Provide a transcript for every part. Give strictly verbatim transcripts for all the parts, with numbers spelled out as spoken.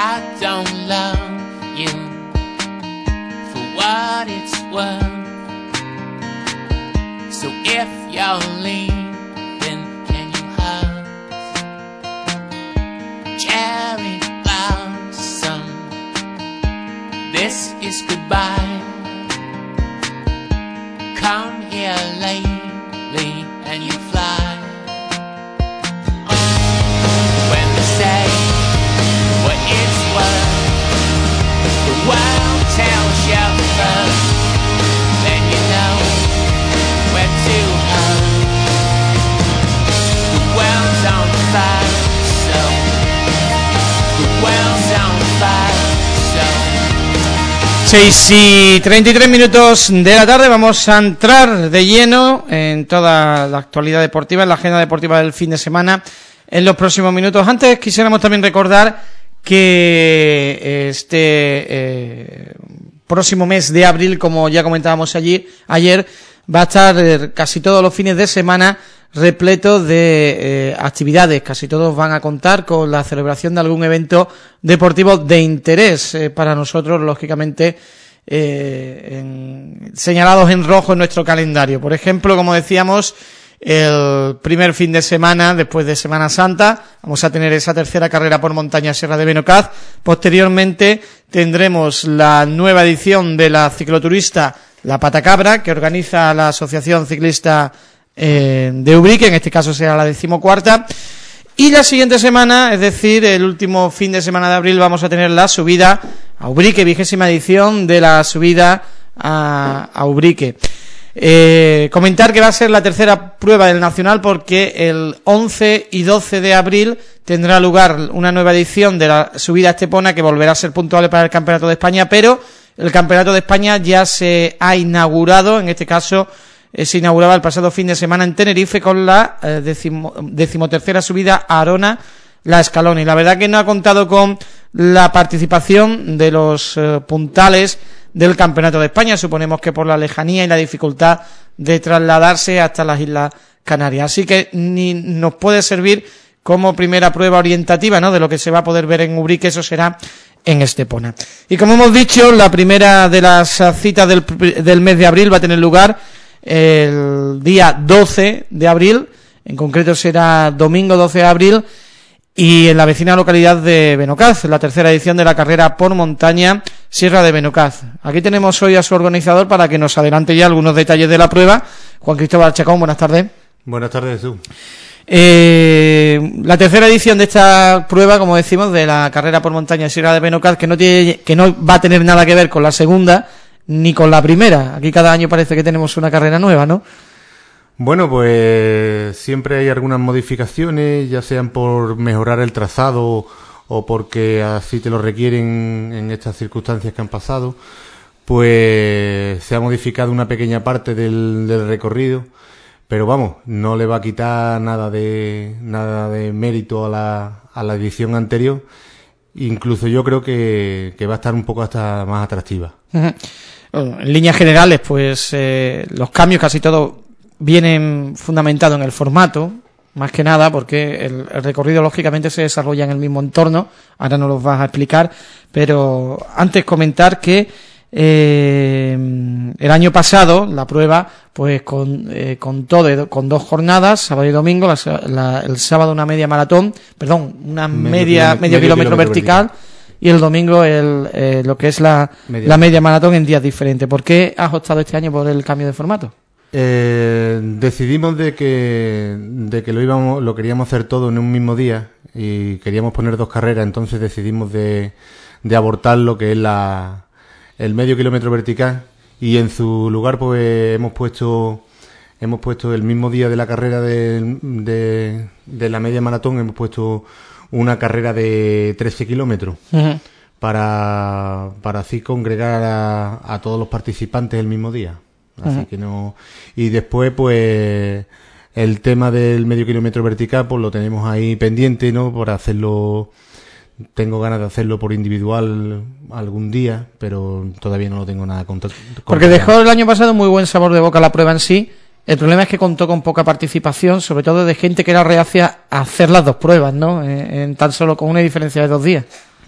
I don't love you for what it's worth. So if you're leaving, can you hug cherry blossom? This is goodbye. Come here lately and you fly. When they say what it's worth, the world tells you first, then you know where to hug. The world's on fire, so the world's on fire, so. seis y treinta y tres minutos de la tarde, vamos a entrar de lleno en toda la actualidad deportiva, en la agenda deportiva del fin de semana en los próximos minutos. Antes quisiéramos también recordar que este eh, próximo mes de abril, como ya comentábamos allí ayer, va a estar eh, casi todos los fines de semana repleto de eh, actividades. Casi todos van a contar con la celebración de algún evento deportivo de interés eh, para nosotros, lógicamente eh, en, señalados en rojo en nuestro calendario. Por ejemplo, como decíamos, el primer fin de semana después de Semana Santa vamos a tener esa tercera carrera por montaña Sierra de Benocaz. Posteriormente tendremos la nueva edición de la cicloturista La Patacabra, que organiza la Asociación Ciclista eh, de Ubrique, en este caso será la decimocuarta. Y la siguiente semana, es decir, el último fin de semana de abril, vamos a tener la subida a Ubrique, vigésima edición de la subida a, a Ubrique. Eh, comentar que va a ser la tercera prueba del Nacional, porque el once y doce de abril tendrá lugar una nueva edición de la subida a Estepona, que volverá a ser puntuable para el Campeonato de España, pero el Campeonato de España ya se ha inaugurado. En este caso eh, se inauguraba el pasado fin de semana en Tenerife con la eh, decimo, decimotercera subida a Arona, la Escalona, y la verdad que no ha contado con la participación de los eh, puntales del Campeonato de España. Suponemos que por la lejanía y la dificultad de trasladarse hasta las Islas Canarias. Así que ni nos puede servir como primera prueba orientativa, ¿no?, de lo que se va a poder ver en Ubrique. Eso será en Estepona. Y como hemos dicho, la primera de las citas del, del mes de abril va a tener lugar el día doce de abril, en concreto será domingo doce de abril, y en la vecina localidad de Benocaz, la tercera edición de la carrera por montaña Sierra de Benocaz. Aquí tenemos hoy a su organizador para que nos adelante ya algunos detalles de la prueba. Juan Cristóbal Chacón, buenas tardes. Buenas tardes, tú. Eh, la tercera edición de esta prueba, como decimos, de la carrera por montaña Sierra de Benocaz, que no tiene, que no va a tener nada que ver con la segunda ni con la primera. Aquí cada año parece que tenemos una carrera nueva, ¿no? Bueno, pues siempre hay algunas modificaciones, ya sean por mejorar el trazado o porque así te lo requieren en estas circunstancias que han pasado. Pues se ha modificado una pequeña parte del, del recorrido, pero vamos, no le va a quitar nada de nada de mérito a la, a la edición anterior. Incluso yo creo que, que va a estar un poco hasta más atractiva. Uh-huh. Bueno, en líneas generales, pues eh, los cambios casi todos vienen fundamentados en el formato, más que nada, porque el, el recorrido lógicamente se desarrolla en el mismo entorno. Ahora no los vas a explicar, pero antes comentar que eh, el año pasado la prueba pues con, eh, contó de, con dos jornadas, sábado y domingo. La, la, el sábado una media maratón, perdón, una medio, media medio, medio kilómetro, kilómetro vertical, vertical, y el domingo el eh, lo que es la media. la media maratón en días diferentes. ¿Por qué has optado este año por el cambio de formato? Eh, decidimos de que de que lo íbamos lo queríamos hacer todo en un mismo día y queríamos poner dos carreras. Entonces decidimos de, de abortar lo que es la el medio kilómetro vertical, y en su lugar pues hemos puesto hemos puesto el mismo día de la carrera de, de, de la media maratón, hemos puesto una carrera de trece kilómetros. Uh-huh. para para así congregar a, a todos los participantes el mismo día. Así uh-huh. que no. Y después pues el tema del medio kilómetro vertical pues lo tenemos ahí pendiente, ¿no?, por hacerlo. Tengo ganas de hacerlo por individual algún día, pero todavía no lo tengo nada contado. Porque dejó el año pasado muy buen sabor de boca la prueba en sí. El problema es que contó con poca participación, sobre todo de gente que era reacia a hacer las dos pruebas, ¿no?, en, en tan solo con una diferencia de dos días.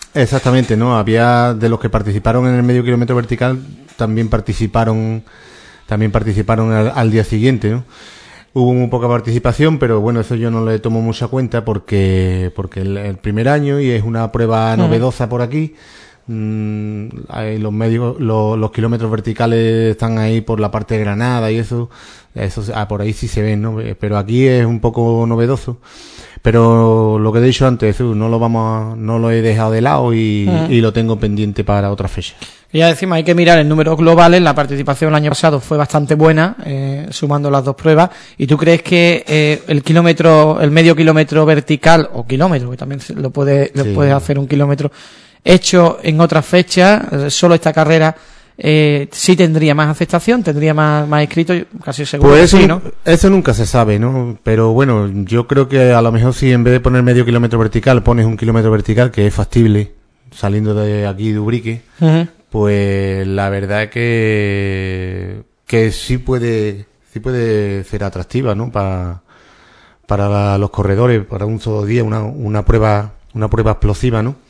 Exactamente, ¿no? Había de los que participaron en el medio kilómetro vertical, también participaron, también participaron al, al día siguiente, ¿no? Hubo muy poca participación, pero bueno, eso yo no le tomo mucha cuenta porque, porque el, el primer año y es una prueba novedosa por aquí. Mm, hay los medios, los, los kilómetros verticales están ahí por la parte de Granada y eso, eso ah, por ahí sí se ven, ¿no? Pero aquí es un poco novedoso. Pero lo que he dicho antes, no lo vamos, a, no lo he dejado de lado y, uh-huh. y lo tengo pendiente para otra fecha. Y ya decimos, hay que mirar el número global. La participación el año pasado fue bastante buena, eh, sumando las dos pruebas. ¿Y tú crees que eh, el kilómetro, el medio kilómetro vertical o kilómetro, que también lo puede, lo sí. puedes hacer un kilómetro, hecho en otras fechas, eh, solo esta carrera, eh, sí tendría más aceptación, tendría más, más escrito, casi seguro pues que eso, sí, ¿no? Eso nunca se sabe, ¿no? Pero bueno, yo creo que a lo mejor si en vez de poner medio kilómetro vertical pones un kilómetro vertical, que es factible, saliendo de aquí de Ubrique, uh-huh. pues la verdad es que que sí puede sí puede ser atractiva, ¿no? Para para la, los corredores, para un solo día, una una prueba una prueba explosiva, ¿no?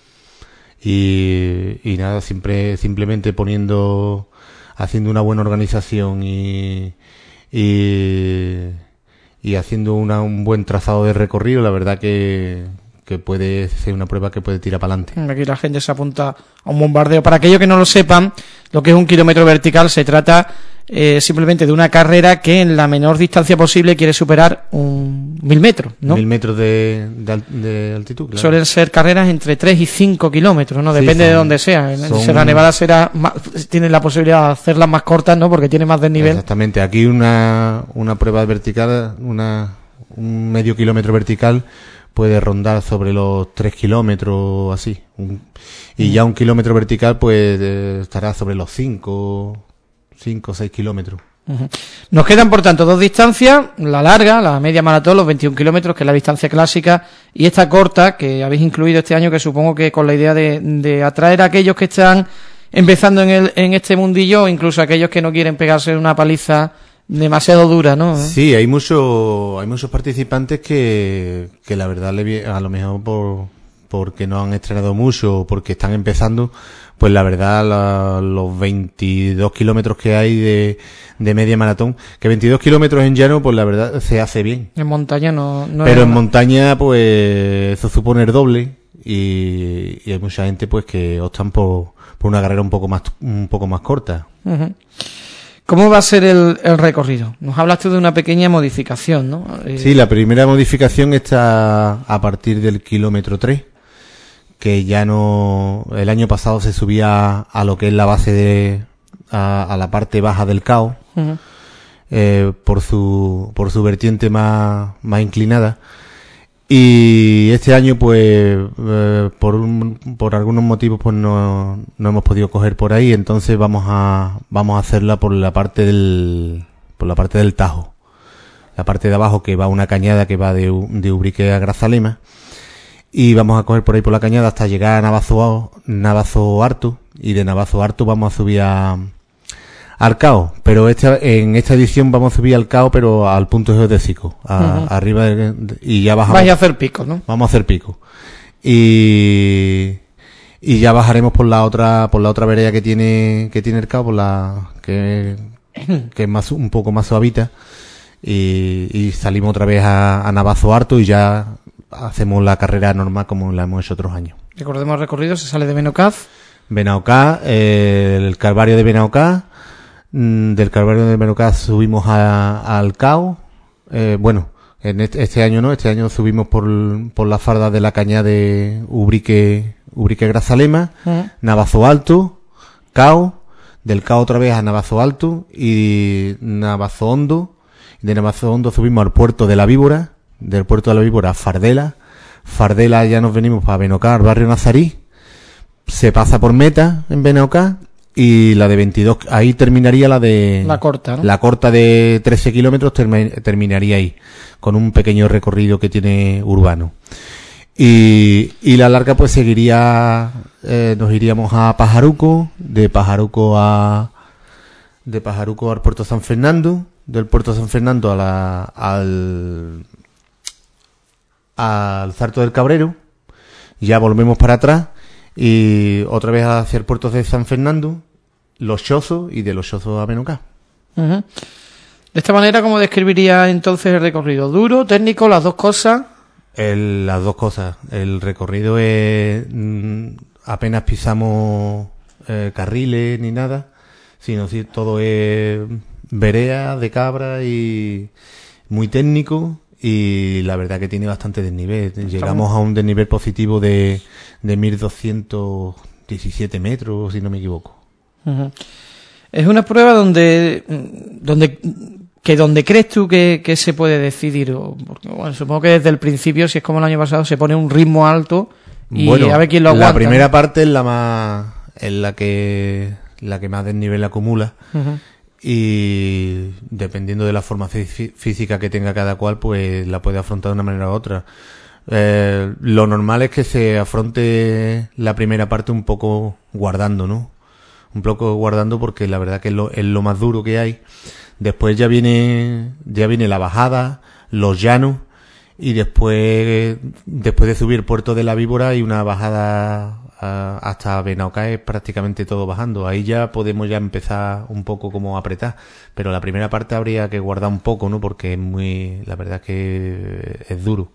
Y, y nada, siempre simplemente poniendo, haciendo una buena organización y y, y haciendo una, un buen trazado de recorrido, la verdad que, que puede ser una prueba que puede tirar para adelante. Aquí la gente se apunta a un bombardeo. Para aquellos que no lo sepan, lo que es un kilómetro vertical se trata eh, simplemente de una carrera que en la menor distancia posible quiere superar un mil metros, ¿no? Mil metros de, de, de altitud, claro. Suelen ser carreras entre tres y cinco kilómetros, ¿no? Depende sí, son, de dónde sea. En son... Sierra Nevada será más, tiene la posibilidad de hacerlas más cortas, ¿no? Porque tiene más desnivel. Exactamente. Aquí una, una prueba vertical, una, un medio kilómetro vertical puede rondar sobre los tres kilómetros, así. Un, y mm. ya un kilómetro vertical, pues, eh, estará sobre los cinco... cinco o seis kilómetros. Uh-huh. Nos quedan, por tanto, dos distancias, la larga, la media maratón, los veintiún kilómetros, que es la distancia clásica, y esta corta, que habéis incluido este año, que supongo que con la idea de, de atraer a aquellos que están empezando en, el, en este mundillo, o incluso aquellos que no quieren pegarse una paliza demasiado dura, ¿no? Sí, hay muchos hay muchos participantes que, que la verdad, le, a lo mejor por porque no han estrenado mucho o porque están empezando, pues la verdad la, los veintidós kilómetros que hay de, de media maratón, que veintidós kilómetros en llano, pues la verdad se hace bien. En montaña no, no pero en nada. Montaña pues eso supone el doble y, y hay mucha gente pues que optan por, por una carrera un poco más un poco más corta. Uh-huh. ¿Cómo va a ser el, el recorrido? Nos hablaste de una pequeña modificación, ¿no? Eh... Sí, la primera modificación está a partir del kilómetro tres, que ya no, el año pasado se subía a lo que es la base de, a, a la parte baja del Cao, uh-huh. eh, por su, por su vertiente más, más inclinada. Y este año, pues, eh, por un, por algunos motivos, pues no, no hemos podido coger por ahí, entonces vamos a, vamos a hacerla por la parte del, por la parte del Tajo. La parte de abajo, que va una cañada que va de, de Ubrique a Grazalema. Y vamos a coger por ahí por la cañada hasta llegar a Navazo, Navazo Harto, y de Navazo Harto vamos a subir a, al Cao, pero este, en esta edición vamos a subir al Cao, pero al punto geodésico, a, uh-huh. arriba de, de, y ya bajamos. Vais a hacer pico, ¿no? Vamos a hacer pico. Y, y ya bajaremos por la otra, por la otra vereda que tiene, que tiene el Cao, por la, que, que es más, un poco más suavita, y, y salimos otra vez a, a Navazo Harto y ya hacemos la carrera normal como la hemos hecho otros años. Recordemos el recorrido, se sale de Benaucaz. Benaucaz, eh, el Calvario de Benaucaz, mm, del Calvario de Benaucaz subimos a, al Cao, eh, bueno, en este, este año no, este año subimos por, por la farda de la cañada de Ubrique, Ubrique Grazalema, uh-huh. Navazo Alto, Cao, del Cao otra vez a Navazo Alto y Navazo Hondo, de Navazo Hondo subimos al puerto de la Víbora, del puerto de la Víbora a Fardela, Fardela ya nos venimos para Benaucaz, barrio Nazarí, se pasa por Meta en Benaucaz y la de veintidós, ahí terminaría la de... La corta, ¿no? La corta de trece kilómetros term- terminaría ahí, con un pequeño recorrido que tiene urbano. Y, y la larga pues seguiría, eh, nos iríamos a Pajaruco, de Pajaruco a... de Pajaruco al puerto San Fernando, del puerto San Fernando a la, al... al Sarto del Cabrero, ya volvemos para atrás y otra vez hacia el puerto de San Fernando, Los Chozos y de Los Chozos a Benocá. Uh-huh. De esta manera, ¿cómo describiría entonces el recorrido? ¿Duro, técnico, las dos cosas? El, las dos cosas. El recorrido es... Mm, apenas pisamos eh, carriles ni nada, sino que todo es vereda de cabra y muy técnico, y la verdad que tiene bastante desnivel. Llegamos a un desnivel positivo de, de mil doscientos diecisiete metros, si no me equivoco. Uh-huh. Es una prueba donde... donde que donde crees tú que, que se puede decidir, porque bueno, supongo que desde el principio, si es como el año pasado, se pone un ritmo alto y bueno, a ver quién lo aguanta. La primera parte es la más, es la que, la que más desnivel acumula, uh-huh. Y dependiendo de la forma fí- física que tenga cada cual, pues la puede afrontar de una manera u otra. Eh, lo normal es que se afronte la primera parte un poco guardando, ¿no? Un poco guardando, porque la verdad que es lo, es lo más duro que hay. Después ya viene, ya viene la bajada, los llanos, y después, después de subir Puerto de la Víbora hay una bajada a, hasta Benauca, es prácticamente todo bajando. Ahí ya podemos ya empezar un poco como a apretar, pero la primera parte habría que guardar un poco, ¿no? Porque es muy, la verdad es que es duro.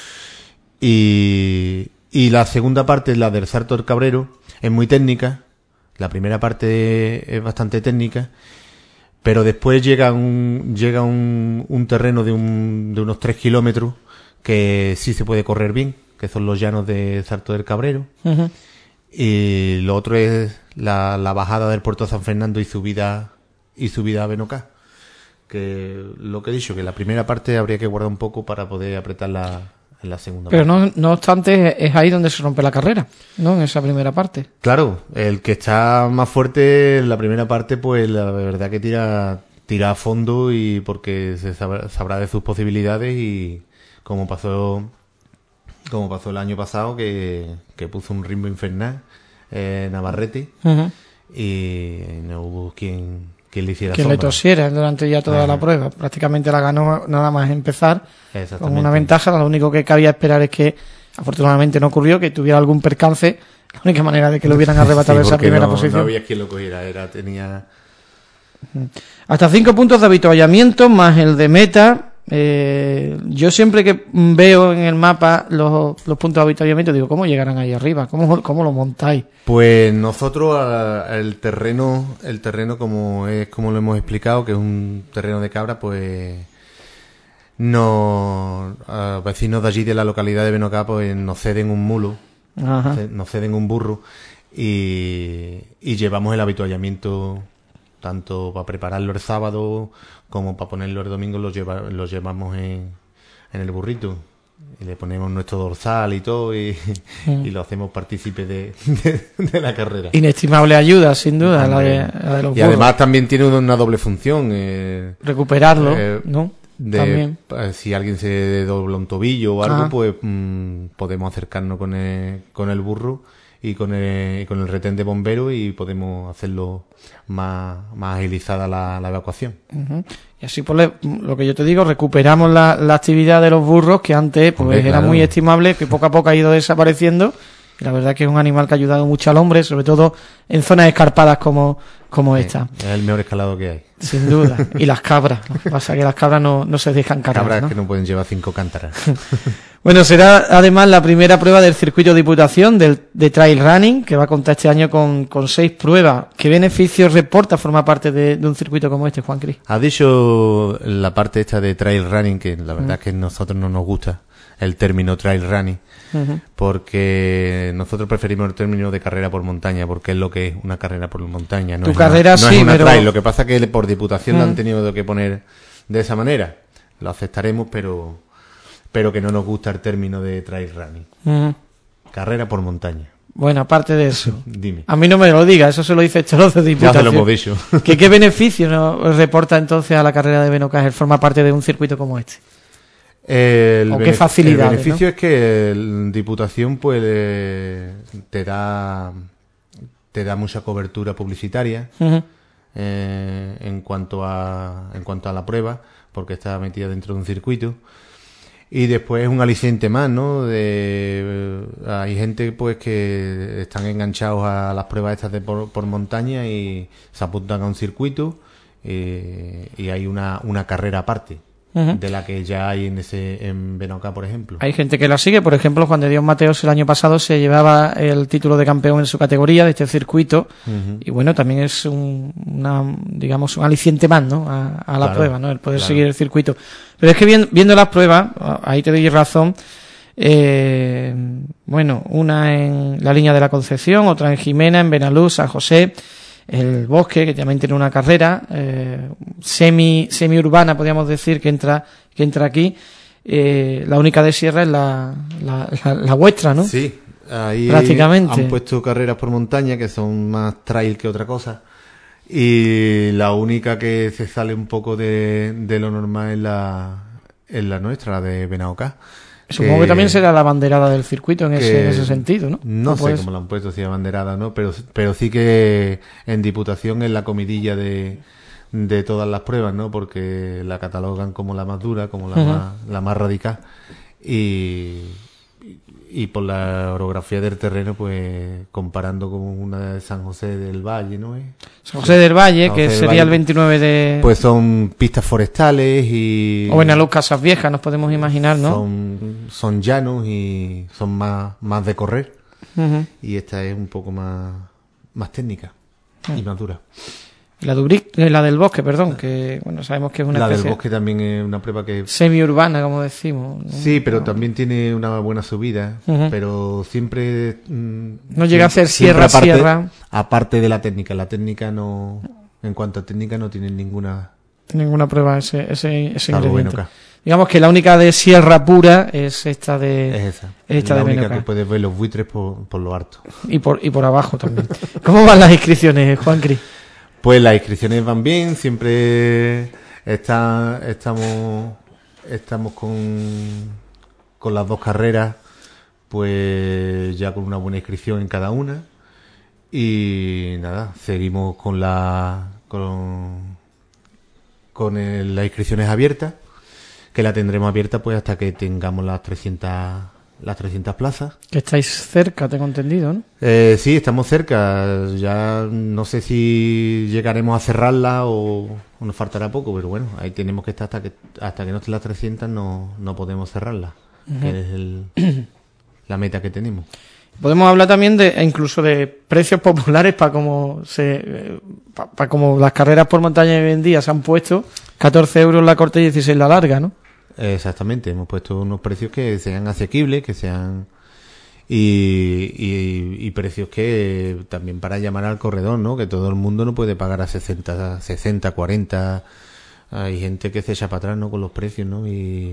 Y, y la segunda parte, la del Salto del Cabrero, es muy técnica. La primera parte es bastante técnica. Pero después llega un llega un, un terreno de, un, de unos tres kilómetros que sí se puede correr bien, que son los llanos de Salto del Cabrero. Uh-huh. Y lo otro es la, la bajada del puerto de San Fernando y subida y subida a Benocá. Que lo que he dicho, que la primera parte habría que guardar un poco para poder apretarla en la segunda Pero parte. no, no obstante, es ahí donde se rompe la carrera, ¿no? En esa primera parte. Claro, el que está más fuerte en la primera parte, pues la verdad que tira tira a fondo, y porque se sabrá, sabrá de sus posibilidades, y como pasó como pasó el año pasado, que, que puso un ritmo infernal, eh, Navarrete, uh-huh. Y no hubo quien que le hiciera que sombra. le tosiera durante ya toda Ajá. la prueba. Prácticamente la ganó nada más empezar con una ventaja. Lo único que cabía esperar es que, afortunadamente no ocurrió, que tuviera algún percance. La única manera de que lo hubieran arrebatado sí, esa primera no, posición. No había quien lo cogiera, era, tenía... Hasta cinco puntos de avituallamiento más el de meta. Eh, yo siempre que veo en el mapa los, los puntos de avituallamiento digo, ¿cómo llegarán ahí arriba? ¿Cómo, cómo lo montáis? Pues nosotros a, el terreno, el terreno como es como lo hemos explicado, que es un terreno de cabra, pues no, a vecinos de allí de la localidad de Benocá, pues nos ceden un mulo, Ajá. nos ceden un burro, y, y llevamos el avituallamiento tanto para prepararlo el sábado como para ponerlo el domingo. Lo, lleva, lo llevamos en, en el burrito y le ponemos nuestro dorsal y todo, y, mm. y lo hacemos partícipe de, de, de la carrera. Inestimable ayuda, sin duda, la de, la de los Y burros. Además también tiene una doble función. Eh, Recuperarlo, eh, ¿no? De, también. Si alguien se dobla un tobillo o algo, ah. pues mmm, podemos acercarnos con el, con el burro y con el, con el retén de bombero, y podemos hacerlo más, más agilizada la, la evacuación. Uh-huh. Y así, pues, lo que yo te digo, recuperamos la, la actividad de los burros, que antes pues Hombre, era claro. muy estimable, que poco a poco ha ido desapareciendo. Y la verdad que es un animal que ha ayudado mucho al hombre, sobre todo en zonas escarpadas como, como sí, esta. Es el mejor escalado que hay. Sin duda. Y las cabras. Lo que pasa es que las cabras no, no se dejan cargar. Cabras ¿no? que no pueden llevar cinco cántaras. Bueno, será además la primera prueba del circuito Diputación del, de Trail Running, que va a contar este año con, con seis pruebas. ¿Qué beneficios reporta formar parte de, de un circuito como este, Juan Cris? Ha dicho la parte esta de Trail Running, que la verdad uh-huh. es que a nosotros no nos gusta el término Trail Running, uh-huh. porque nosotros preferimos el término de carrera por montaña, porque es lo que es una carrera por montaña. No tu es carrera una, no sí, es una pero... trail. Lo que pasa es que por Diputación uh-huh. lo han tenido que poner de esa manera. Lo aceptaremos, pero... pero que no nos gusta el término de trail running. Uh-huh. Carrera por montaña. Bueno, aparte de eso, Dime. A mí no me lo diga, eso se lo dice Cholo de Diputación. Ya se lo hemos dicho. ¿Qué, qué beneficio nos reporta entonces a la carrera de Benocá el formar parte de un circuito como este? El ¿O qué facilidades? El beneficio, ¿no? Es que el Diputación pues eh, te da te da mucha cobertura publicitaria uh-huh. eh, en cuanto a en cuanto a la prueba, porque está metida dentro de un circuito. Y después un aliciente más, ¿no? De, hay gente pues que están enganchados a las pruebas estas de por, por montaña y se apuntan a un circuito eh, y hay una, una carrera aparte. Uh-huh. De la que ya hay en ese en Benauca, por ejemplo. Hay gente que la sigue, por ejemplo, Juan de Dios Mateos el año pasado se llevaba el título de campeón en su categoría de este circuito, uh-huh. y bueno, también es un, una, digamos, un aliciente más, ¿no? A, a la claro, prueba, ¿no? El poder claro. seguir el circuito. Pero es que viendo, viendo las pruebas, ahí te doy razón, eh, bueno, una en la línea de la Concepción, otra en Jimena, en Benalús, San José, el Bosque, que también tiene una carrera eh, semi semi urbana, podríamos decir, que entra que entra aquí. Eh, la única de sierra es la, la, la, la vuestra, ¿no? Sí, ahí prácticamente han puesto carreras por montaña que son más trail que otra cosa, y la única que se sale un poco de, de lo normal es la, es la nuestra, la de Benauca. Supongo que, que también será la banderada del circuito en ese, en ese sentido, ¿no? No sé cómo la han puesto, si es banderada, ¿no? Pero, pero sí que en Diputación es la comidilla de, de todas las pruebas, ¿no? Porque la catalogan como la más dura, como la, uh-huh. más, la más radical. Y, y por la orografía del terreno, pues comparando con una de San José del Valle, ¿no? San José del Valle, San José que del sería Valle, el veintinueve de... Pues son pistas forestales y... O Benalús, Casas Viejas, nos podemos imaginar, ¿no? Son, son llanos y son más, más de correr. Uh-huh. Y esta es un poco más, más técnica uh-huh. y más dura. La, Dubric, la del Bosque, perdón, que bueno, sabemos que es una la especie... del Bosque también es una prueba que... semi-urbana, como decimos, ¿no? Sí, pero no. también tiene una buena subida, uh-huh. pero siempre... Mmm, no llega a ser sierra, aparte, sierra... Aparte de la técnica, la técnica no... En cuanto a técnica no tiene ninguna... Ninguna prueba ese, ese, ese ingrediente. Benauca. Digamos que la única de sierra pura es esta de... Es esa. Es esta la de única Benauca. Que puedes ver los buitres por, por lo alto. Y por, y por abajo también. ¿Cómo van las inscripciones, Juan Cris? Pues las inscripciones van bien, siempre está, estamos estamos con, con las dos carreras, pues ya con una buena inscripción en cada una. Y nada, seguimos con la con, con el, las inscripciones abiertas, que la tendremos abierta pues hasta que tengamos las trescientas las trescientas plazas. Que estáis cerca, tengo entendido, ¿no? Eh, sí, estamos cerca. Ya no sé si llegaremos a cerrarla o, o nos faltará poco, pero bueno, ahí tenemos que estar hasta que hasta que no estén las trescientas, no, no podemos cerrarla, uh-huh. que es el, la meta que tenemos. Podemos hablar también de incluso de precios populares para como se para pa como las carreras por montaña de hoy en día se han puesto, catorce euros la corta y dieciséis la larga, ¿no? Exactamente, hemos puesto unos precios que sean asequibles, que sean y, y, y precios que también para llamar al corredor, ¿no? Que todo el mundo no puede pagar a sesenta, sesenta, cuarenta. Hay gente que se echa para atrás, ¿no? Con los precios, ¿no? Y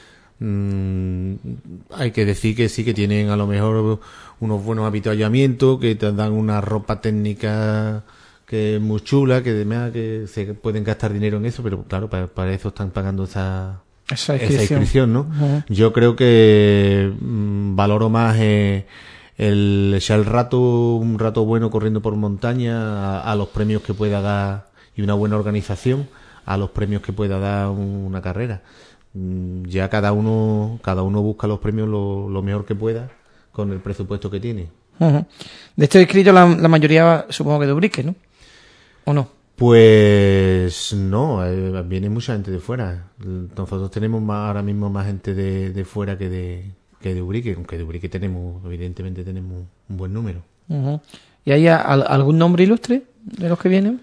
mmm, hay que decir que sí que tienen a lo mejor unos buenos habituallamientos, que te dan una ropa técnica que es muy chula, que además que se pueden gastar dinero en eso, pero claro, para, para eso están pagando esa Esa inscripción. esa inscripción, ¿no? Uh-huh. Yo creo que mmm, valoro más eh, el echar el rato, un rato bueno corriendo por montaña, a, a los premios que pueda dar y una buena organización, a los premios que pueda dar una carrera. Mm, ya cada uno, cada uno busca los premios lo, lo mejor que pueda con el presupuesto que tiene. Uh-huh. De este inscrito la, la mayoría supongo que de Ubrique, ¿no? ¿O no? Pues no, eh, viene mucha gente de fuera. Nosotros tenemos más, ahora mismo más gente de, de fuera que de que de Ubrique, aunque de Ubrique tenemos, evidentemente tenemos un buen número. Uh-huh. ¿Y hay a, a, algún nombre ilustre de los que vienen?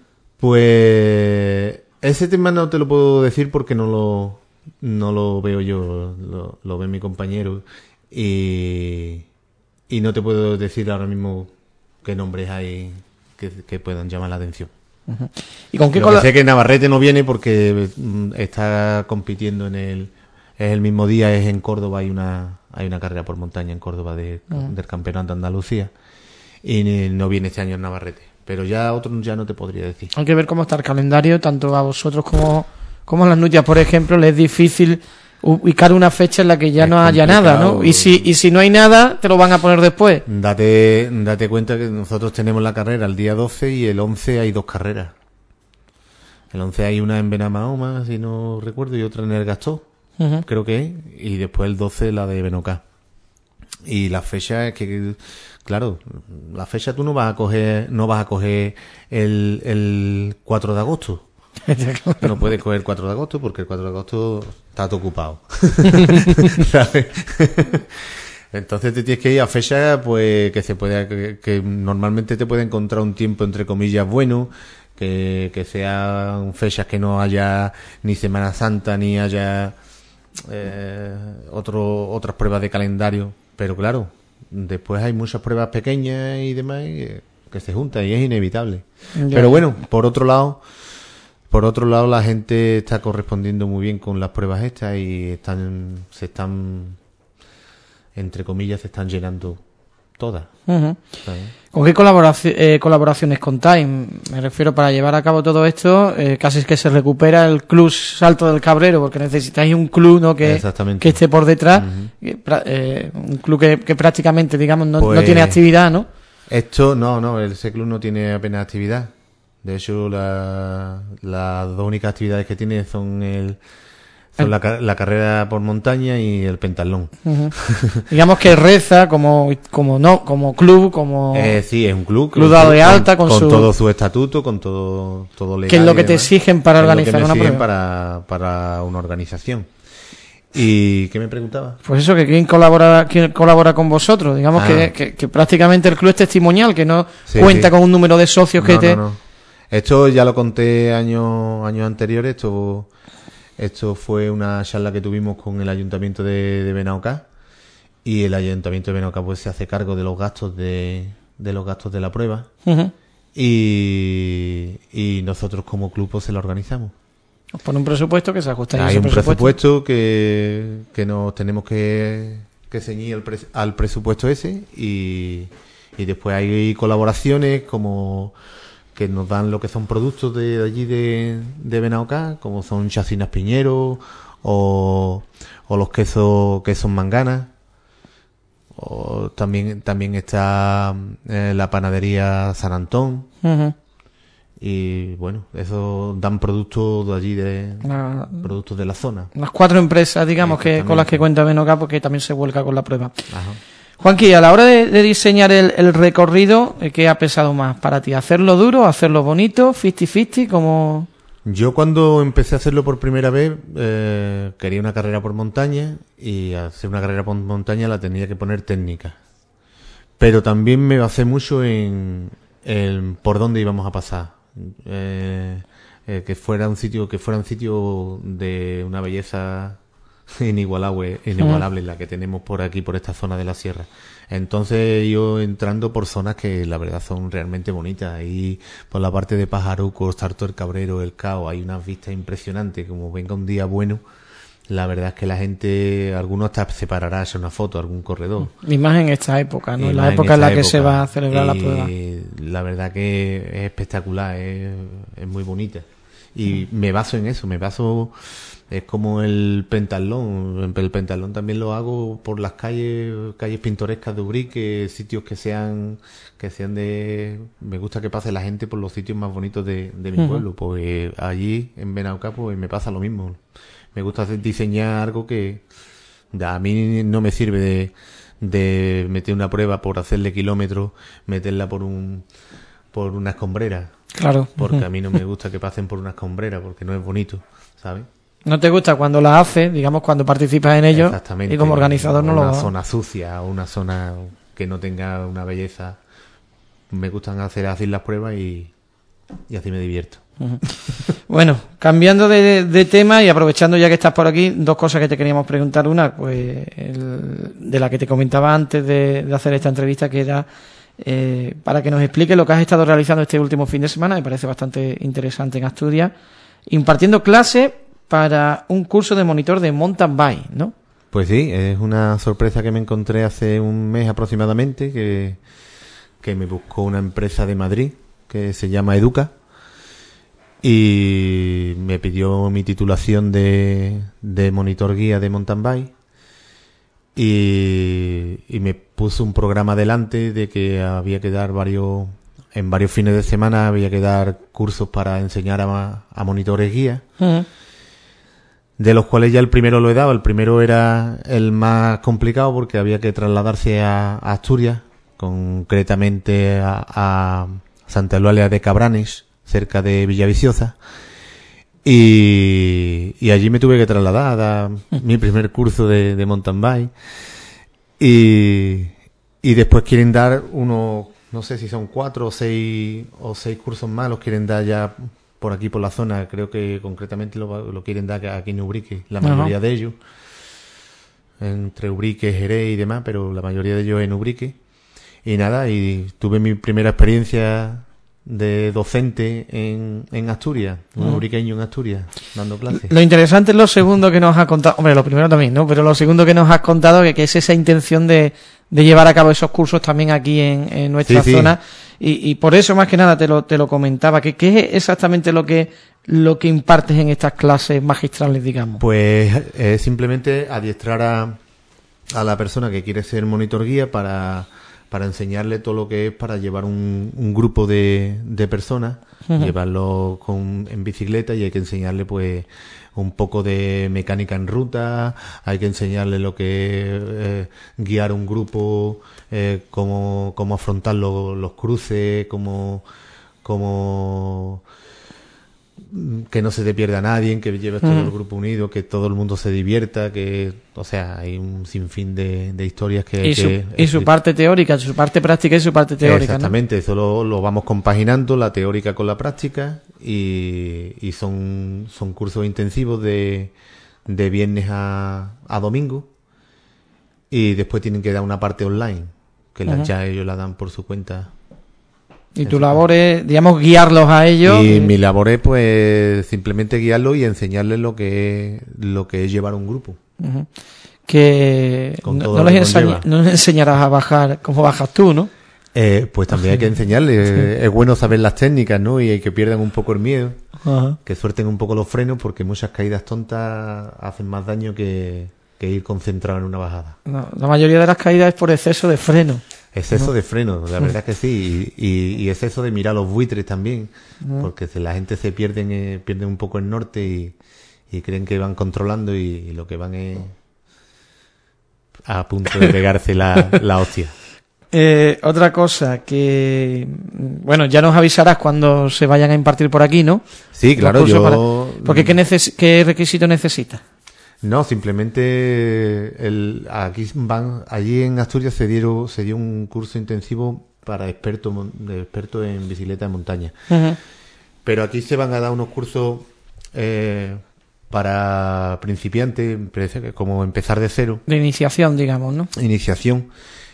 Pues ese tema no te lo puedo decir porque no lo no lo veo yo, lo, lo ve mi compañero y, y no te puedo decir ahora mismo qué nombres hay que, que puedan llamar la atención. Uh-huh. ¿Y con qué Lo que sé que Navarrete no viene porque mm, está compitiendo en el es el mismo día, es en Córdoba, hay una hay una carrera por montaña en Córdoba de, uh-huh. del Campeonato de Andalucía y no viene este año en Navarrete, pero ya otros ya no te podría decir. Hay que ver cómo está el calendario, tanto a vosotros como, como a las Nutias, por ejemplo, les es difícil ubicar una fecha en la que ya es no haya nada, ¿no? Y si y si no hay nada, te lo van a poner después. Date date cuenta que nosotros tenemos la carrera el día doce y el once hay dos carreras. El once hay una en Benamahoma, si no recuerdo, y otra en el Gastó. uh-huh. creo que es, y después el doce la de Benocá. Y la fecha es que, claro, la fecha tú no vas a coger, no vas a coger el, el cuatro de agosto. No puedes coger el cuatro de agosto porque el cuatro de agosto está todo ocupado. ¿Sabes? Entonces te tienes que ir a fechas pues que se puede, que, que normalmente te puede encontrar un tiempo entre comillas bueno, que, que sean fechas que no haya ni Semana Santa ni haya eh, otro, otras pruebas de calendario. Pero claro, después hay muchas pruebas pequeñas y demás que, que se juntan y es inevitable. Ya. Pero bueno, por otro lado, por otro lado la gente está correspondiendo muy bien con las pruebas estas y están, se están, entre comillas, se están llenando todas. Uh-huh. ¿Con qué colaboraci- eh, colaboraciones contáis? Me refiero, para llevar a cabo todo esto, eh, casi es que se recupera el club Salto del Cabrero, porque necesitáis un club, ¿no?, que, que esté por detrás, uh-huh. que, eh, un club que, que prácticamente, digamos, no, pues, no tiene actividad, ¿no? Esto, no, no, ese club no tiene apenas actividad. De hecho, la, las dos únicas actividades que tiene son el son la, la carrera por montaña y el pentatlón. Uh-huh. Digamos que reza como como no como club, como eh, sí, es un club, club dado de alta con, con, su... con todo su estatuto, con todo todo legal. ¿Qué es lo que te exigen para organizar una prueba? Para para una organización. ¿Y qué me preguntaba? Pues eso, que quién colabora quién colabora con vosotros, digamos ah. que, que, que prácticamente el club es testimonial, que no sí, cuenta sí. con un número de socios que no, te no, no. Esto ya lo conté años años anteriores, esto Esto fue una charla que tuvimos con el Ayuntamiento de, de Benaucá, y el Ayuntamiento de Benaucá pues se hace cargo de los gastos de, de los gastos de la prueba, uh-huh. y, y nosotros como club pues se la organizamos. Os pone un presupuesto que se ajusta a Hay ese un presupuesto, presupuesto que, que nos tenemos que, que ceñir al, pres, al presupuesto ese, y, y después hay colaboraciones como que nos dan lo que son productos de allí de, de Benaucá, como son chacinas Piñero o, o los quesos quesos Mangana, o también también está eh, la panadería San Antón, uh-huh. y bueno, eso dan productos de allí de la, productos de la zona. Las cuatro empresas, digamos, que con las que cuenta Benaucá, porque también se vuelca con la prueba. Ajá. Juanqui, a la hora de, de diseñar el, el recorrido, ¿qué ha pesado más para ti? ¿Hacerlo duro, hacerlo bonito, cincuenta cincuenta? Como... Yo cuando empecé a hacerlo por primera vez, eh, quería una carrera por montaña, y hacer una carrera por montaña la tenía que poner técnica. Pero también me basé mucho en, en por dónde íbamos a pasar. Eh, eh, que fuera un sitio, que fuera un sitio de una belleza inigualable, inigualable, la que tenemos por aquí, por esta zona de la sierra. Entonces yo entrando por zonas que la verdad son realmente bonitas. Ahí por la parte de Pajaruco, Salto del Cabrero, El Cao, hay unas vistas impresionantes. Como venga un día bueno, la verdad es que la gente, algunos hasta se parará a hacer una foto, algún corredor. Y más en esta época, ¿no? En la época en la que se va a celebrar la prueba. La verdad que es espectacular, es, es muy bonita. Y me baso en eso, me baso... Es como el pentatlón. El pentatlón también lo hago por las calles, calles pintorescas de Ubrique, sitios que sean, que sean de, me gusta que pase la gente por los sitios más bonitos de, de mi uh-huh. pueblo. Pues allí en Benaucá pues me pasa lo mismo. Me gusta hacer, diseñar algo que a mí no me sirve de, de meter una prueba por hacerle kilómetros, meterla por un, por una escombrera. Claro. Porque uh-huh. a mí no me gusta que pasen por una escombrera, porque no es bonito, ¿sabes? No te gusta cuando la haces, digamos, cuando participas en ello, y como organizador no lo... Una zona sucia, una zona que no tenga una belleza. Me gustan hacer así las pruebas y, y así me divierto. Uh-huh. Bueno, cambiando de, de tema y aprovechando ya que estás por aquí, dos cosas que te queríamos preguntar. Una, pues, el, de la que te comentaba antes de, de hacer esta entrevista, que era eh, para que nos explique lo que has estado realizando este último fin de semana. Me parece bastante interesante en Asturias, impartiendo clases para un curso de monitor de mountain bike, ¿no? Pues sí, es una sorpresa que me encontré hace un mes aproximadamente, que, que me buscó una empresa de Madrid que se llama Educa, y me pidió mi titulación de, de monitor guía de mountain bike, y, y me puso un programa delante de que había que dar varios, en varios fines de semana había que dar cursos para enseñar a, a monitores guías. Uh-huh. de los cuales ya el primero lo he dado. El primero era el más complicado porque había que trasladarse a, a Asturias, concretamente a, a Santa Eulalia de Cabranes, cerca de Villaviciosa, y, y allí me tuve que trasladar a dar mi primer curso de, de mountain bike, y, y después quieren dar unos, no sé si son cuatro o seis o seis cursos más, los quieren dar ya por aquí, por la zona. Creo que concretamente lo, lo quieren dar aquí en Ubrique, la mayoría uh-huh. de ellos, entre Ubrique, Jerez y demás, pero la mayoría de ellos en Ubrique. Y nada, y tuve mi primera experiencia de docente en, en Asturias, un uh-huh. ubriqueño en Asturias, dando clases. Lo interesante es lo segundo que nos has contado, hombre, lo primero también, ¿no? Pero lo segundo que nos has contado, que, que es esa intención de, de llevar a cabo esos cursos también aquí en, en nuestra sí, zona. Sí. Y, y por eso, más que nada, te lo, te lo comentaba, que qué es exactamente lo que, lo que impartes en estas clases magistrales, digamos. Pues es simplemente adiestrar a, a la persona que quiere ser monitor guía para, para enseñarle todo lo que es para llevar un, un grupo de, de personas, uh-huh. llevarlo con, en bicicleta, y hay que enseñarle pues un poco de mecánica en ruta, hay que enseñarle lo que es eh, guiar un grupo, eh, cómo, cómo afrontar lo, los cruces, cómo, cómo que no se te pierda nadie, que lleves todo el grupo unido, que todo el mundo se divierta, que, o sea, hay un sinfín de, de historias que... Y, que, su, y que, su parte teórica, su parte práctica y su parte teórica, exactamente, ¿no? Eso lo, lo vamos compaginando, la teórica con la práctica, y, y son, son cursos intensivos de, de viernes a, a domingo, y después tienen que dar una parte online, que la, uh-huh. ya ellos la dan por su cuenta. Y tu labor es, digamos, guiarlos a ellos. Y, y mi labor es, pues, simplemente guiarlos y enseñarles lo que es, lo que es llevar un grupo. Uh-huh. Que no, no, les enseñ- no les enseñarás a bajar como bajas tú, ¿no? Eh, pues también hay que enseñarles. Sí. Es bueno saber las técnicas, ¿no? Y que pierdan un poco el miedo. Uh-huh. Que suelten un poco los frenos, porque muchas caídas tontas hacen más daño que, que ir concentrado en una bajada. No, la mayoría de las caídas es por exceso de freno. Exceso no. de freno, la verdad es que sí, y, y, y exceso de mirar los buitres también, no. porque si la gente se pierden, eh, pierden un poco el norte y, y creen que van controlando, y, y lo que van es a punto de pegarse la, la hostia. Eh, otra cosa que, bueno, ya nos avisarás cuando se vayan a impartir por aquí, ¿no? Sí, claro, yo... Para, porque ¿qué, neces- ¿qué requisito necesitas? No, simplemente el, aquí van, allí en Asturias se dieron, se dio un curso intensivo para expertos, expertos en bicicleta de montaña. Uh-huh. Pero aquí se van a dar unos cursos eh, para principiantes, como empezar de cero. De iniciación, digamos, ¿no? Iniciación.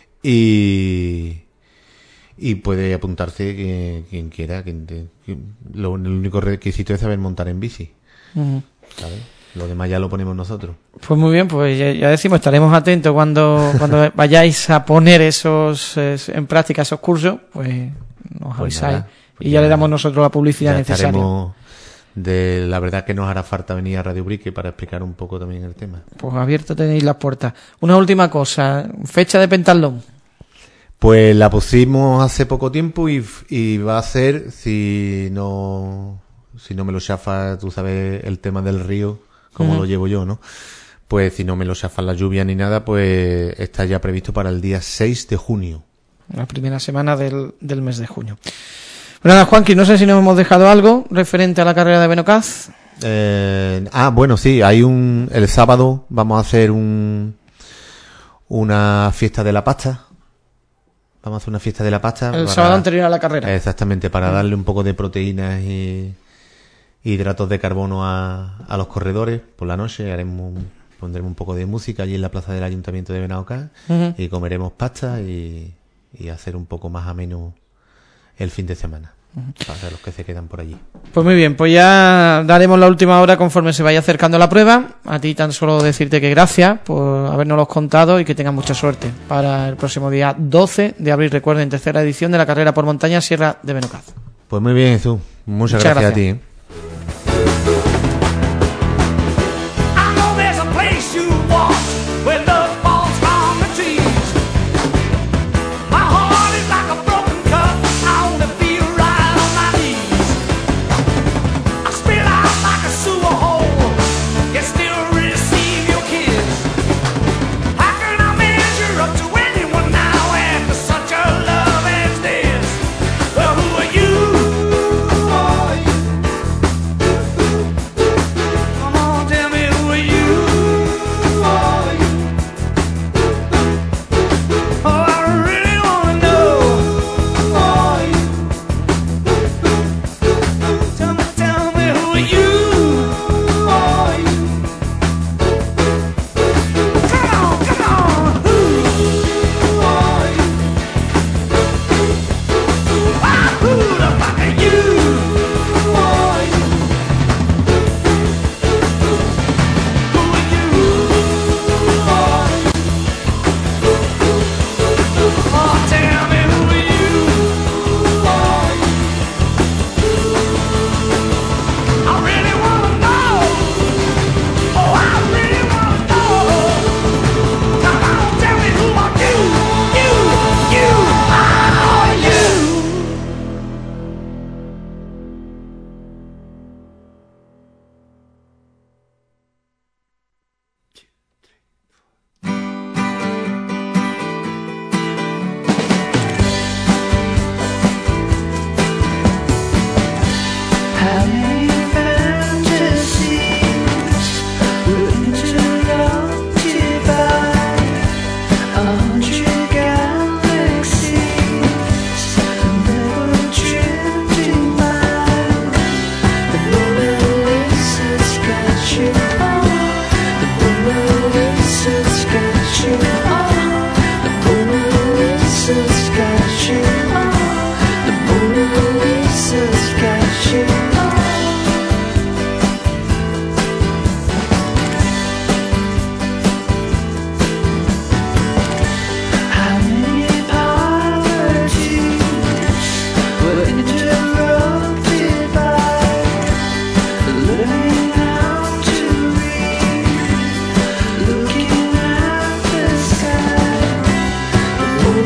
Y, y puede apuntarse quien, quien quiera. Quien te, quien, lo, el único requisito es saber montar en bici. Uh-huh. ¿Sabes? Lo demás ya lo ponemos nosotros. Pues muy bien, pues ya, ya decimos, estaremos atentos cuando cuando vayáis a poner esos eh, en práctica esos cursos, pues nos pues avisáis nada, pues y ya, ya le damos nosotros la publicidad necesaria. De la verdad que nos hará falta venir a Radio Ubrique para explicar un poco también el tema. Pues abierto tenéis las puertas. Una última cosa, fecha de Pentalón. Pues la pusimos hace poco tiempo y, y va a ser, si no si no me lo chafa, tú sabes el tema del río, como uh-huh. lo llevo yo, ¿no? Pues si no me lo chafan la lluvia ni nada, pues está ya previsto para el día seis de junio. La primera semana del, del mes de junio. Bueno, nada, Juanqui, no sé si nos hemos dejado algo referente a la carrera de Benocaz. Eh, ah, bueno, sí, hay un... El sábado vamos a hacer un una fiesta de la pasta. Vamos a hacer una fiesta de la pasta. El para, sábado anterior a la carrera. Exactamente, para darle un poco de proteínas y... hidratos de carbono a, a los corredores. Por la noche haremos pondremos un poco de música allí en la plaza del Ayuntamiento de Benaucá, uh-huh. y comeremos pasta y, y hacer un poco más ameno el fin de semana, uh-huh. para los que se quedan por allí. Pues muy bien, pues ya daremos la última hora conforme se vaya acercando la prueba. A ti tan solo decirte que gracias por habernoslos contado y que tengas mucha suerte para el próximo día doce de abril, recuerden, tercera edición de la carrera por montaña Sierra de Benocaz. Pues muy bien, Jesús. Muchas, Muchas gracias, gracias a ti, ¿eh? Still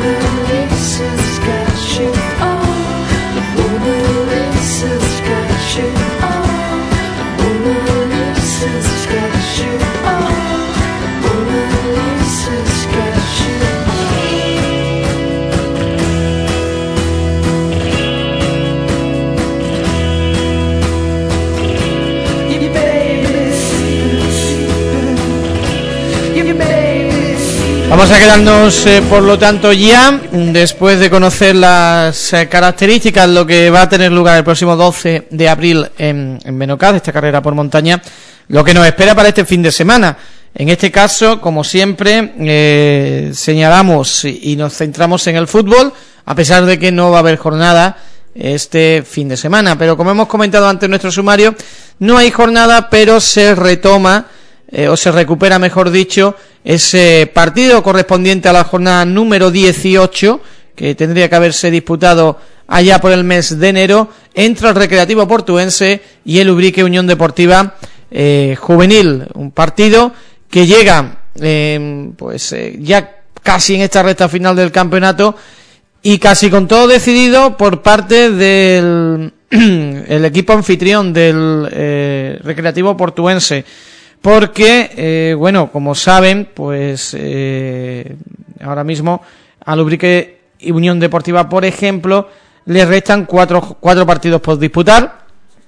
Vamos a quedarnos, eh, por lo tanto, ya, después de conocer las eh, características, lo que va a tener lugar el próximo doce de abril en, en Benocaz, esta carrera por montaña, lo que nos espera para este fin de semana. En este caso, como siempre, eh, señalamos y nos centramos en el fútbol, a pesar de que no va a haber jornada este fin de semana. Pero como hemos comentado antes en nuestro sumario, no hay jornada, pero se retoma, eh, o se recupera, mejor dicho, ese partido correspondiente a la jornada número dieciocho, que tendría que haberse disputado allá por el mes de enero, entre el Recreativo Portuense y el Ubrique Unión Deportiva eh, Juvenil. Un partido que llega eh, pues eh, ya casi en esta recta final del campeonato y casi con todo decidido por parte del el equipo anfitrión del eh, Recreativo Portuense. Porque, eh, bueno, como saben, pues eh, ahora mismo al Ubrique y Unión Deportiva, por ejemplo, le restan cuatro, cuatro partidos por disputar,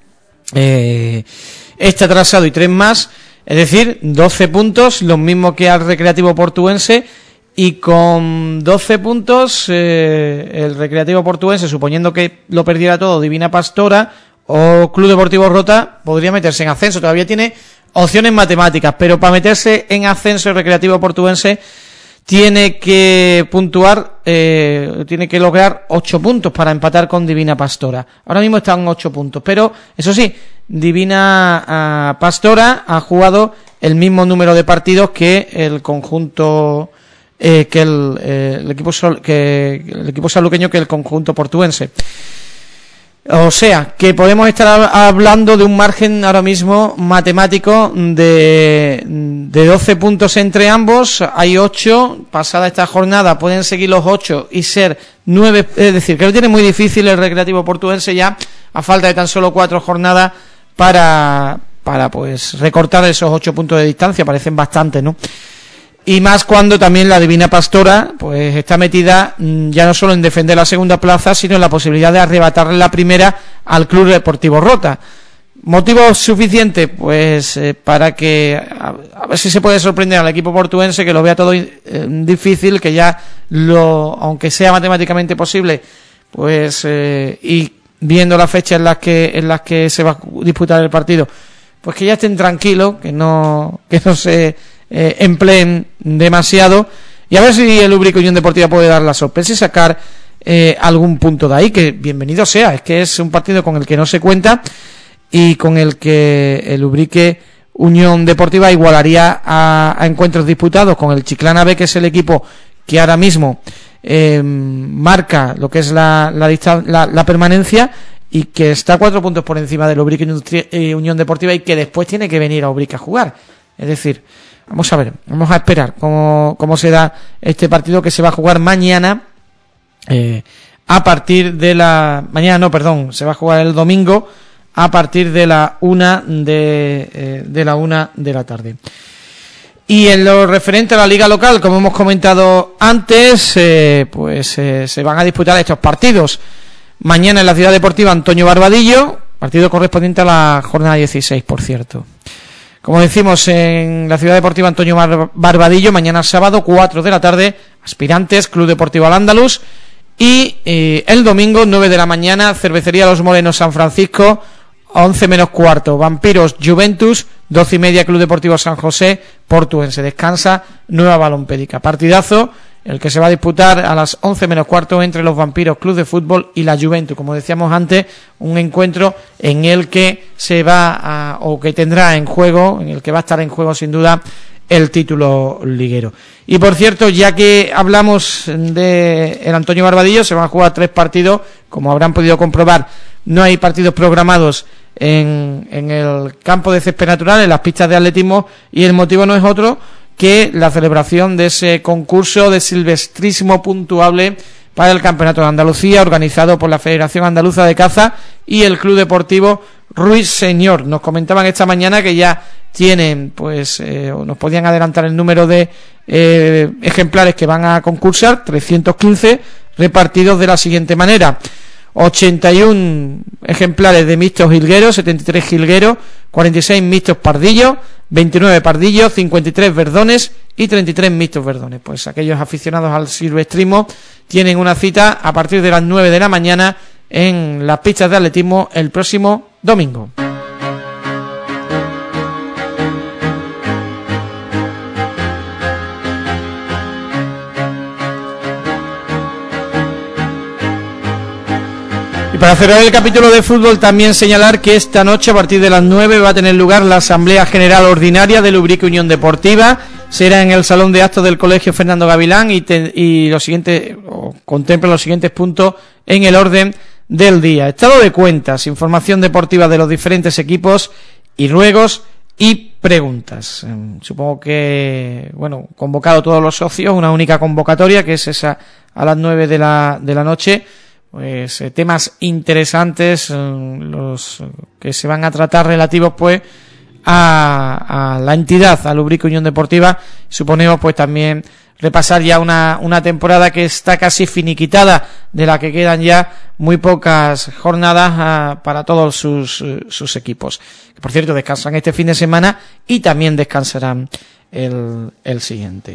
eh, este atrasado y tres más, es decir, doce puntos, lo mismo que al Recreativo Portuense, y con doce puntos eh, el Recreativo Portuense, suponiendo que lo perdiera todo Divina Pastora o Club Deportivo Rota, podría meterse en ascenso. Todavía tiene opciones matemáticas, pero para meterse en ascenso el Recreativo Portuense tiene que puntuar, eh, tiene que lograr ocho puntos para empatar con Divina Pastora. Ahora mismo están ocho puntos, pero eso sí, Divina uh, Pastora ha jugado el mismo número de partidos que el conjunto, eh, que el, eh, el equipo sol, que el equipo saluqueño, que el conjunto portuense. O sea, que podemos estar hablando de un margen ahora mismo matemático de, de doce puntos entre ambos. Hay ocho, pasada esta jornada pueden seguir los ocho y ser nueve, es decir, que lo tiene muy difícil el Recreativo Portuense ya, a falta de tan solo cuatro jornadas para, para pues recortar esos ocho puntos de distancia. Parecen bastante, ¿no? Y más cuando también la Divina Pastora pues está metida ya no solo en defender la segunda plaza, sino en la posibilidad de arrebatarle la primera al Club Deportivo Rota. ¿Motivo suficiente? Pues eh, para que a, a ver si se puede sorprender al equipo portuense, que lo vea todo eh, difícil, que ya lo, aunque sea matemáticamente posible, pues eh, y viendo las fechas en las que en las que se va a disputar el partido, pues que ya estén tranquilos, que no que no se Eh, empleen demasiado, y a ver si el Ubrique Unión Deportiva puede dar la sorpresa y sacar eh, algún punto de ahí, que bienvenido sea. Es que es un partido con el que no se cuenta y con el que el Ubrique Unión Deportiva igualaría a, a encuentros disputados con el Chiclana B, que es el equipo que ahora mismo eh, marca lo que es la, la, la, la permanencia, y que está cuatro puntos por encima del Ubrique Unión Deportiva, y que después tiene que venir a Ubrique a jugar. Es decir, vamos a ver, vamos a esperar cómo, cómo se da este partido, que se va a jugar mañana, eh, a partir de la... Mañana no, perdón, se va a jugar el domingo a partir de la una de, eh, de la una de la tarde. Y en lo referente a la liga local, como hemos comentado antes, eh, pues eh, se van a disputar estos partidos. Mañana en la Ciudad Deportiva Antonio Barbadillo, partido correspondiente a la jornada dieciséis, por cierto. Como decimos, en la Ciudad Deportiva Antonio Bar- Barbadillo, mañana sábado, cuatro de la tarde, Aspirantes, Club Deportivo Al-Ándalus, y eh, el domingo, nueve de la mañana, Cervecería Los Morenos San Francisco, once menos cuarto, Vampiros Juventus, doce y media, Club Deportivo San José, Portuense. Descansa Nueva Balompédica. Partidazo, el que se va a disputar a las once menos cuarto entre los Vampiros Club de Fútbol y la Juventus. Como decíamos antes, un encuentro en el que se va a, o que tendrá en juego, en el que va a estar en juego sin duda el título liguero. Y por cierto, ya que hablamos de el Antonio Barbadillo, se van a jugar tres partidos, como habrán podido comprobar. No hay partidos programados en, en el campo de césped natural, en las pistas de atletismo, y el motivo no es otro que la celebración de ese concurso de silvestrismo puntuable para el Campeonato de Andalucía, organizado por la Federación Andaluza de Caza y el Club Deportivo Ruiseñor. Nos comentaban esta mañana que ya tienen, pues, eh, nos podían adelantar el número de eh, ejemplares que van a concursar, trescientos quince, repartidos de la siguiente manera: ochenta y uno ejemplares de mixtos jilgueros, setenta y tres jilgueros, cuarenta y seis mixtos pardillos, veintinueve pardillos, cincuenta y tres verdones y treinta y tres mixtos verdones. Pues aquellos aficionados al silvestrismo tienen una cita a partir de las nueve de la mañana en las pistas de atletismo el próximo domingo. Para cerrar el capítulo de fútbol, también señalar que esta noche a partir de las nueve va a tener lugar la Asamblea General Ordinaria de Lubrica Unión Deportiva. Será en el Salón de Actos del Colegio Fernando Gavilán y, te, y los siguientes, o contempla los siguientes puntos en el orden del día: estado de cuentas, información deportiva de los diferentes equipos y ruegos y preguntas. Supongo que, bueno, convocado todos los socios, una única convocatoria que es esa a las nueve de la, de la noche. Pues eh, temas interesantes, eh, los que se van a tratar relativos pues a, a la entidad, a Lubrica Unión Deportiva. Suponemos pues también repasar ya una, una temporada que está casi finiquitada, de la que quedan ya muy pocas jornadas uh, para todos sus, uh, sus equipos, que por cierto descansan este fin de semana y también descansarán el, el siguiente.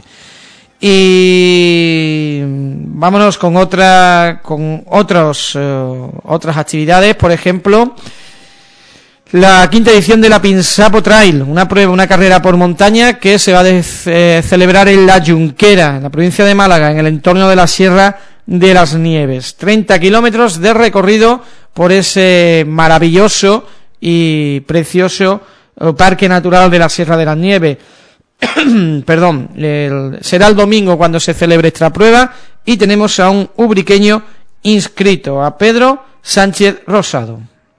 Y vámonos con otra con otros uh, otras actividades. Por ejemplo, la quinta edición de la Pinsapo Trail, una prueba, una carrera por montaña que se va a de, eh, celebrar en La Junquera, en la provincia de Málaga, en el entorno de la Sierra de las Nieves. treinta kilómetros de recorrido por ese maravilloso y precioso uh, Parque Natural de la Sierra de las Nieves. Perdón, el, será el domingo cuando se celebre esta prueba y tenemos a un ubriqueño inscrito, a Pedro Sánchez Rosado.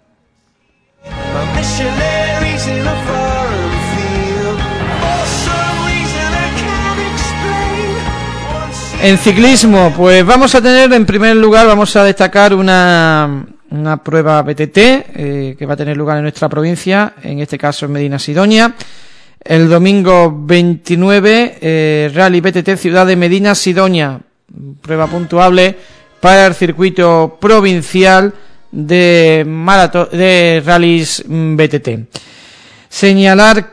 En ciclismo, pues vamos a tener en primer lugar, vamos a destacar una, una prueba B T T eh, que va a tener lugar en nuestra provincia, en este caso en Medina Sidonia. El domingo veintinueve, eh, Rally B T T Ciudad de Medina Sidonia, prueba puntuable para el circuito provincial de maratón, de rallies B T T. Señalar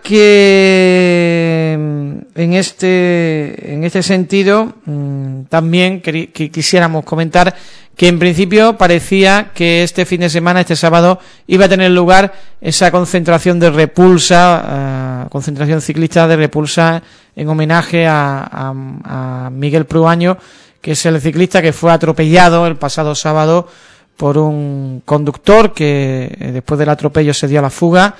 que en este en este sentido también que quisiéramos comentar que en principio parecía que este fin de semana, este sábado, iba a tener lugar esa concentración de Repulsa, uh, concentración ciclista de Repulsa en homenaje a, a, a Miguel Pruaño, que es el ciclista que fue atropellado el pasado sábado por un conductor que eh, después del atropello se dio a la fuga.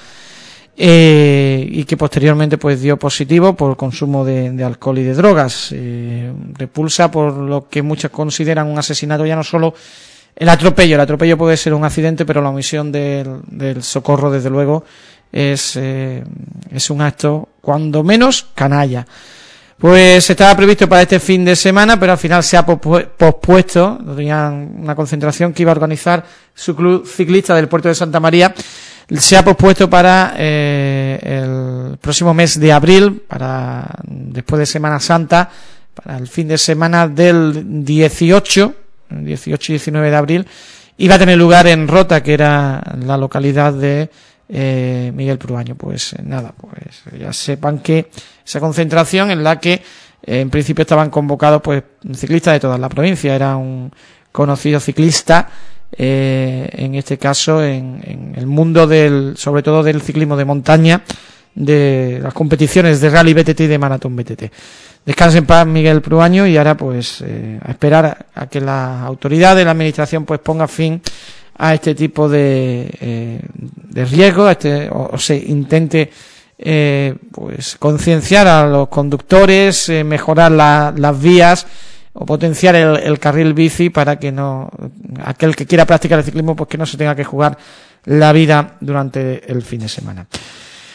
Eh, y que posteriormente pues dio positivo por consumo de, de alcohol y de drogas. Eh, Repulsa por lo que muchos consideran un asesinato, ya no solo el atropello, el atropello puede ser un accidente, pero la omisión del, del socorro desde luego es, eh, es un acto cuando menos canalla. Pues estaba previsto para este fin de semana, pero al final se ha pospuesto. Tenían una concentración que iba a organizar su club ciclista del Puerto de Santa María. Se ha pospuesto para eh, el próximo mes de abril, para después de Semana Santa, para el fin de semana del dieciocho, dieciocho y diecinueve de abril, y va a tener lugar en Rota, que era la localidad de eh, Miguel Pruaño. Pues eh, nada, pues ya sepan que esa concentración en la que eh, en principio estaban convocados pues ciclistas de toda la provincia, era un conocido ciclista. Eh, en este caso en, en el mundo del, sobre todo del ciclismo de montaña, de las competiciones de rally B T T y de maratón B T T. Descanse en paz Miguel Pruaño, y ahora pues eh, a esperar a, a que la autoridad de la administración pues ponga fin a este tipo de, eh, de riesgo, a este, o, o se intente eh, pues concienciar a los conductores, eh, mejorar la, las vías o potenciar el, el carril bici para que no, aquel que quiera practicar el ciclismo, pues que no se tenga que jugar la vida durante el fin de semana.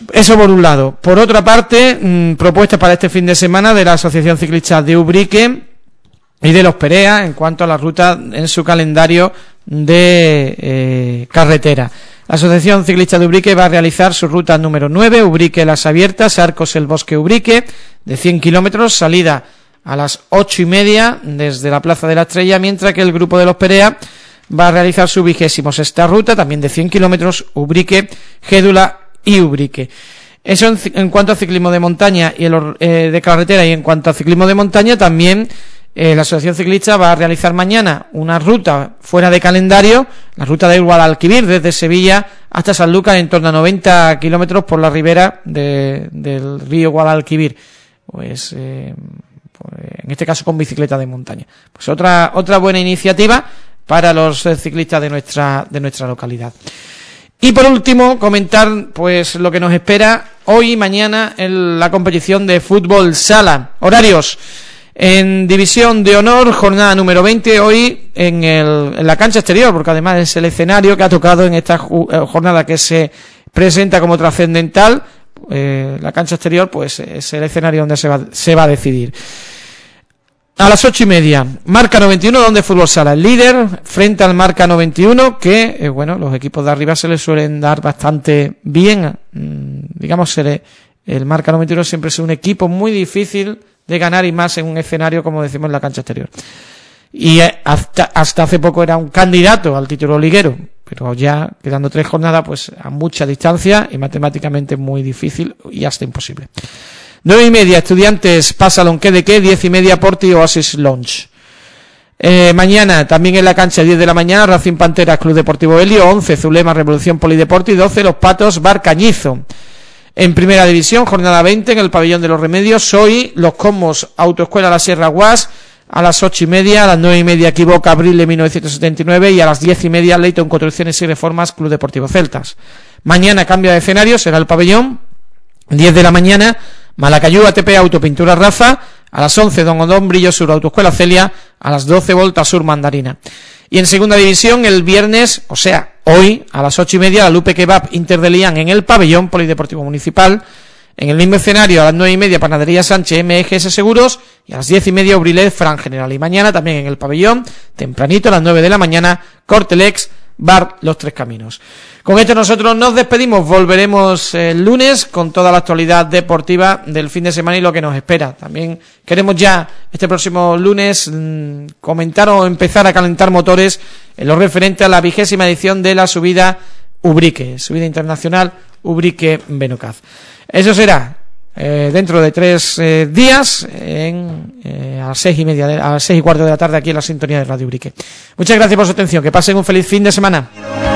Eso por un lado. Por otra parte, mmm, propuestas para este fin de semana de la Asociación Ciclista de Ubrique y de los Perea en cuanto a la ruta en su calendario de eh, carretera. La Asociación Ciclista de Ubrique va a realizar su ruta número nueve, Ubrique Las Abiertas, Arcos el Bosque Ubrique, de cien kilómetros, salida a las ocho y media desde la Plaza de la Estrella, mientras que el grupo de los Perea va a realizar su vigésimo sexta ruta, también de cien kilómetros, Ubrique, Gédula y Ubrique. Eso en, en cuanto a ciclismo de montaña y el, eh, de carretera, y en cuanto a ciclismo de montaña también eh, la Asociación Ciclista va a realizar mañana una ruta fuera de calendario, la ruta de Guadalquivir desde Sevilla hasta Sanlúcar, en torno a noventa kilómetros por la ribera de, del río Guadalquivir, pues, eh, pues en este caso con bicicleta de montaña. Pues otra otra buena iniciativa para los ciclistas de nuestra de nuestra localidad. Y por último, comentar pues lo que nos espera hoy y mañana en la competición de fútbol sala. Horarios: en División de Honor, jornada número veinte, hoy en, el, en la cancha exterior, porque además es el escenario que ha tocado en esta jornada que se presenta como trascendental. Eh, la cancha exterior pues es el escenario donde se va, se va a decidir. A las ocho y media, Marca noventa y uno, donde fútbol sala, el líder frente al Marca noventa y uno, que eh, bueno, los equipos de arriba se les suelen dar bastante bien, mm, digamos, se le, el Marca noventa y uno siempre es un equipo muy difícil de ganar, y más en un escenario como decimos en la cancha exterior, y eh, hasta, hasta hace poco era un candidato al título liguero, pero ya quedando tres jornadas pues a mucha distancia y matemáticamente muy difícil y hasta imposible. Nueve y media, Estudiantes pasa Lonquedeque, diez y media Porti Oasis Lounge. Eh, mañana también en la cancha, diez de la mañana, Racing Panteras Club Deportivo Helio, once Zulema Revolución Polideporti, doce Los Patos Bar Cañizo. En primera división, jornada veinte, en el pabellón de los Remedios, hoy Los Comos Autoescuela La Sierra Guas, a las ocho y media, a las nueve y media Equivoca Abril de mil novecientos setenta y nueve, y a las diez y media Leyton Construcciones y Reformas Club Deportivo Celtas. Mañana cambia de escenario, será el pabellón, diez de la mañana, Malacayú A T P Autopintura Rafa, a las once Don Odón Brillo Sur Autoescuela Celia, a las doce Volta Sur Mandarina. Y en segunda división, el viernes, o sea, hoy, a las ocho y media, la Lupe Kebab Inter de Lián en el pabellón Polideportivo Municipal. En el mismo escenario, a las nueve y media, Panadería Sánchez M G S Seguros, y a las diez y media, Obrilet Fran General. Y mañana también en el pabellón, tempranito, a las nueve de la mañana, Cortelex Bar Los Tres Caminos. Con esto nosotros nos despedimos, volveremos el lunes con toda la actualidad deportiva del fin de semana y lo que nos espera. También queremos ya este próximo lunes mmm, comentar o empezar a calentar motores en lo referente a la vigésima edición de la subida Ubrique, subida internacional Ubrique Benocaz. Eso será eh, dentro de tres eh, días en, eh, a las seis y media de, a las seis y cuarto de la tarde aquí en la sintonía de Radio Ubrique. Muchas gracias por su atención, que pasen un feliz fin de semana.